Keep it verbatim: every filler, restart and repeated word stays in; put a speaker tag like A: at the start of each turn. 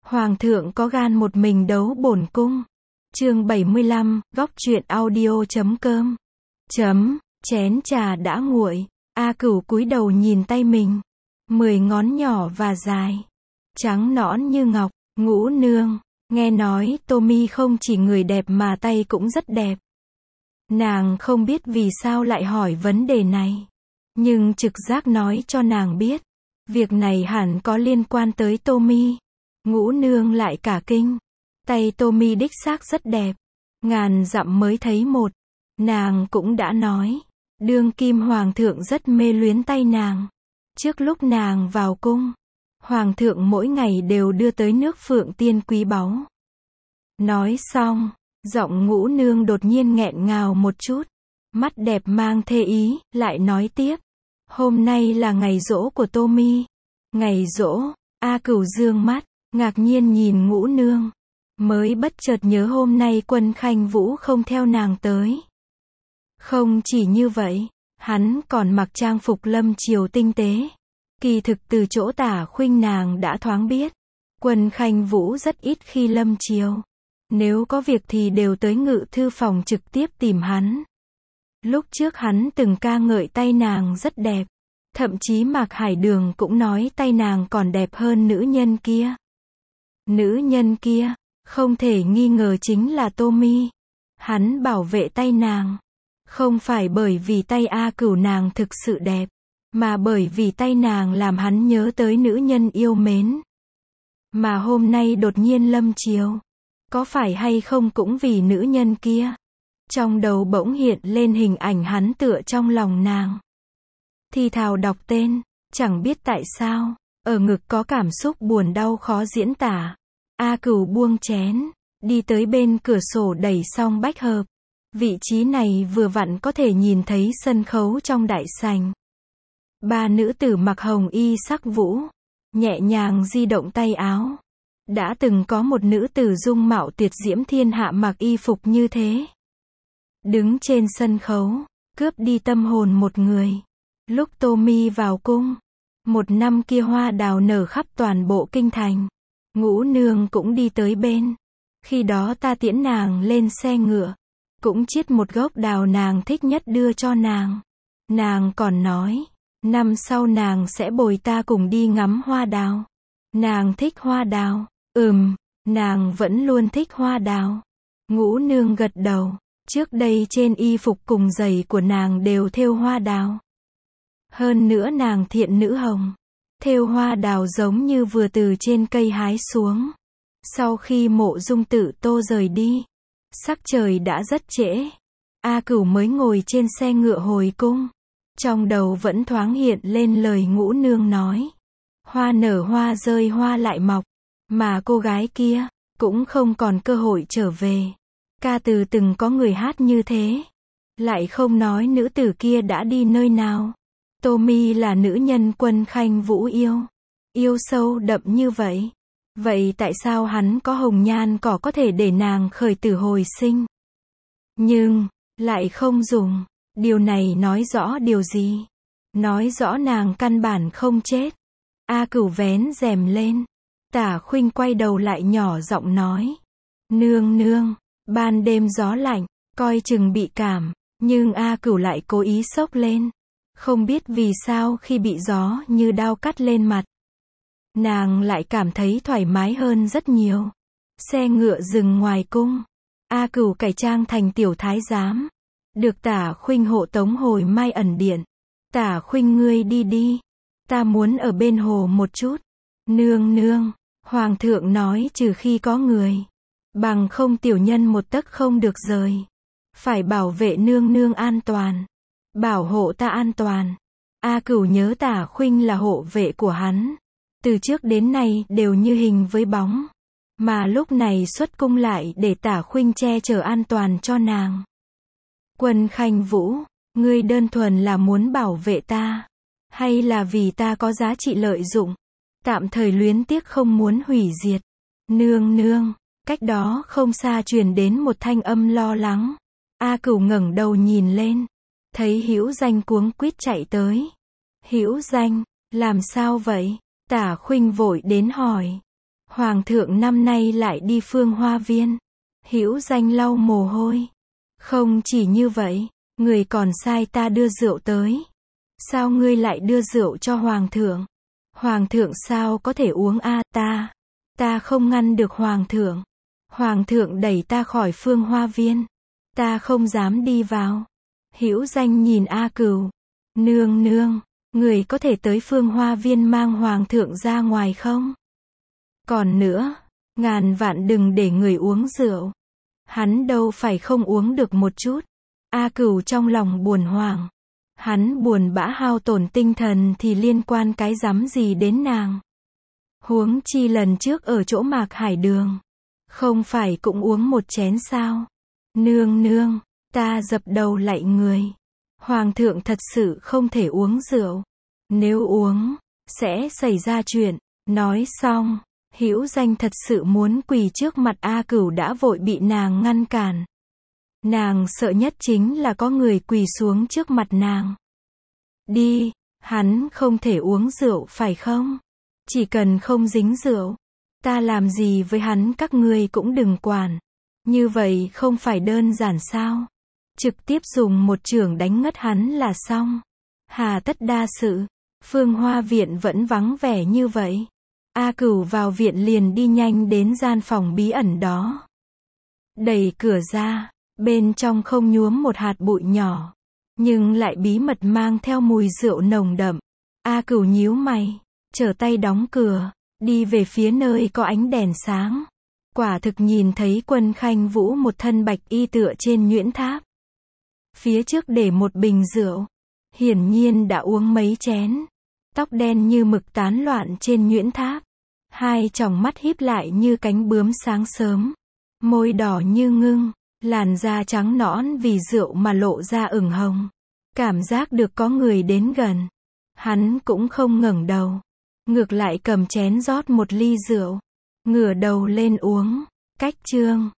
A: Hoàng thượng có gan một mình đấu bổn cung. Chương bảy mươi lăm, góc truyện audio chấm com. Chấm, chén trà đã nguội. A Cửu cúi đầu nhìn tay mình. Mười ngón nhỏ và dài. Trắng nõn như ngọc. Ngũ nương, nghe nói Tommy không chỉ người đẹp mà tay cũng rất đẹp. Nàng không biết vì sao lại hỏi vấn đề này. Nhưng trực giác nói cho nàng biết. Việc này hẳn có liên quan tới Tommy. Ngũ nương lại cả kinh. Tay Tommy đích xác rất đẹp. Ngàn dặm mới thấy một. Nàng cũng đã nói. Đương kim hoàng thượng rất mê luyến tay nàng. Trước lúc nàng vào cung, hoàng thượng mỗi ngày đều đưa tới nước phượng tiên quý báu. Nói xong, giọng ngũ nương đột nhiên nghẹn ngào một chút. Mắt đẹp mang thê ý, lại nói tiếp. Hôm nay là ngày giỗ của Tommy. Ngày giỗ, A Cửu dương mắt, ngạc nhiên nhìn ngũ nương. Mới bất chợt nhớ hôm nay Quân Khanh Vũ không theo nàng tới. Không chỉ như vậy, hắn còn mặc trang phục lâm triều tinh tế. Kỳ thực từ chỗ Tả Khuynh nàng đã thoáng biết. Quân Khanh Vũ rất ít khi lâm triều. Nếu có việc thì đều tới ngự thư phòng trực tiếp tìm hắn. Lúc trước hắn từng ca ngợi tay nàng rất đẹp. Thậm chí Mạc Hải Đường cũng nói tay nàng còn đẹp hơn nữ nhân kia. Nữ nhân kia, không thể nghi ngờ chính là Tommy. Hắn bảo vệ tay nàng. Không phải bởi vì tay A Cửu nàng thực sự đẹp. Mà bởi vì tay nàng làm hắn nhớ tới nữ nhân yêu mến. Mà hôm nay đột nhiên lâm triều. Có phải hay không cũng vì nữ nhân kia. Trong đầu bỗng hiện lên hình ảnh hắn tựa trong lòng nàng. Thì thào đọc tên. Chẳng biết tại sao. Ở ngực có cảm xúc buồn đau khó diễn tả. A Cửu buông chén. Đi tới bên cửa sổ đẩy xong bách hợp. Vị trí này vừa vặn có thể nhìn thấy sân khấu trong đại sảnh. Ba nữ tử mặc hồng y sắc vũ. Nhẹ nhàng di động tay áo. Đã từng có một nữ tử dung mạo tuyệt diễm thiên hạ mặc y phục như thế. Đứng trên sân khấu, cướp đi tâm hồn một người. Lúc Tommy vào cung, một năm kia hoa đào nở khắp toàn bộ kinh thành. Ngũ nương cũng đi tới bên. Khi đó ta tiễn nàng lên xe ngựa. Cũng chiết một gốc đào nàng thích nhất đưa cho nàng. Nàng còn nói, năm sau nàng sẽ bồi ta cùng đi ngắm hoa đào. Nàng thích hoa đào. Ừm, nàng vẫn luôn thích hoa đào. Ngũ nương gật đầu. Trước đây trên y phục cùng giày của nàng đều thêu hoa đào. Hơn nữa nàng thiện nữ hồng. Thêu hoa đào giống như vừa từ trên cây hái xuống. Sau khi Mộ Dung Tự Tô rời đi, sắc trời đã rất trễ. A Cửu mới ngồi trên xe ngựa hồi cung. Trong đầu vẫn thoáng hiện lên lời ngũ nương nói. Hoa nở hoa rơi hoa lại mọc. Mà cô gái kia, cũng không còn cơ hội trở về. Ca từ từng có người hát như thế. Lại không nói nữ tử kia đã đi nơi nào. Tommy là nữ nhân Quân Khanh Vũ yêu. Yêu sâu đậm như vậy. Vậy tại sao hắn có hồng nhan cỏ có thể để nàng khởi tử hồi sinh? Nhưng, lại không dùng. Điều này nói rõ điều gì? Nói rõ nàng căn bản không chết. A Cửu vén rèm lên. Tả Khuynh quay đầu lại nhỏ giọng nói. Nương nương, ban đêm gió lạnh, coi chừng bị cảm. Nhưng A Cửu lại cố ý xốc lên. Không biết vì sao khi bị gió như đao cắt lên mặt. Nàng lại cảm thấy thoải mái hơn rất nhiều. Xe ngựa dừng ngoài cung. A Cửu cải trang thành tiểu thái giám. Được Tả Khuynh hộ tống hồi Mai ẩn điện. Tả Khuynh ngươi đi đi. Ta muốn ở bên hồ một chút. Nương nương, hoàng thượng nói trừ khi có người. Bằng không tiểu nhân một tấc không được rời. Phải bảo vệ nương nương an toàn. Bảo hộ ta an toàn. A Cửu nhớ Tả Khuynh là hộ vệ của hắn. Từ trước đến nay đều như hình với bóng. Mà lúc này xuất cung lại để Tả Khuynh che chở an toàn cho nàng. Quân Khanh Vũ, ngươi đơn thuần là muốn bảo vệ ta. Hay là vì ta có giá trị lợi dụng. Tạm thời luyến tiếc không muốn hủy diệt. Nương nương, cách đó không xa truyền đến một thanh âm lo lắng. A Cửu ngẩng đầu nhìn lên. Thấy Hữu Danh cuống quýt chạy tới. Hữu Danh, làm sao vậy? Tả Khuynh vội đến hỏi. Hoàng thượng năm nay lại đi Phương Hoa Viên. Hữu Danh lau mồ hôi. Không chỉ như vậy, người còn sai ta đưa rượu tới. Sao ngươi lại đưa rượu cho Hoàng thượng? Hoàng thượng sao có thể uống a ta? Ta không ngăn được Hoàng thượng. Hoàng thượng đẩy ta khỏi Phương Hoa Viên. Ta không dám đi vào. Hữu Danh nhìn A Cửu. Nương nương, người có thể tới Phương Hoa Viên mang Hoàng thượng ra ngoài không? Còn nữa, ngàn vạn đừng để người uống rượu. Hắn đâu phải không uống được một chút. A Cửu trong lòng buồn hoảng. Hắn buồn bã hao tổn tinh thần thì liên quan cái rắm gì đến nàng. Huống chi lần trước ở chỗ Mạc Hải Đường. Không phải cũng uống một chén sao? Nương nương, ta dập đầu lạy người. Hoàng thượng thật sự không thể uống rượu. Nếu uống, sẽ xảy ra chuyện. Nói xong, Hữu Danh thật sự muốn quỳ trước mặt A Cửu đã vội bị nàng ngăn cản. Nàng sợ nhất chính là có người quỳ xuống trước mặt nàng. Đi, hắn không thể uống rượu phải không? Chỉ cần không dính rượu, ta làm gì với hắn các ngươi cũng đừng quản. Như vậy không phải đơn giản sao? Trực tiếp dùng một chưởng đánh ngất hắn là xong. Hà tất đa sự. Phương Hoa Viện vẫn vắng vẻ như vậy. A Cửu vào viện liền đi nhanh đến gian phòng bí ẩn đó. Đẩy cửa ra, bên trong không nhuốm một hạt bụi nhỏ, nhưng lại bí mật mang theo mùi rượu nồng đậm. A Cửu nhíu mày, trở tay đóng cửa, đi về phía nơi có ánh đèn sáng. Quả thực nhìn thấy Quân Khanh Vũ một thân bạch y tựa trên nhuyễn tháp. Phía trước để một bình rượu, hiển nhiên đã uống mấy chén. Tóc đen như mực tán loạn trên nhuyễn tháp. Hai tròng mắt híp lại như cánh bướm sáng sớm. Môi đỏ như ngưng, làn da trắng nõn vì rượu mà lộ ra ửng hồng. Cảm giác được có người đến gần. Hắn cũng không ngẩng đầu. Ngược lại cầm chén rót một ly rượu. Ngửa đầu lên uống. Cách chương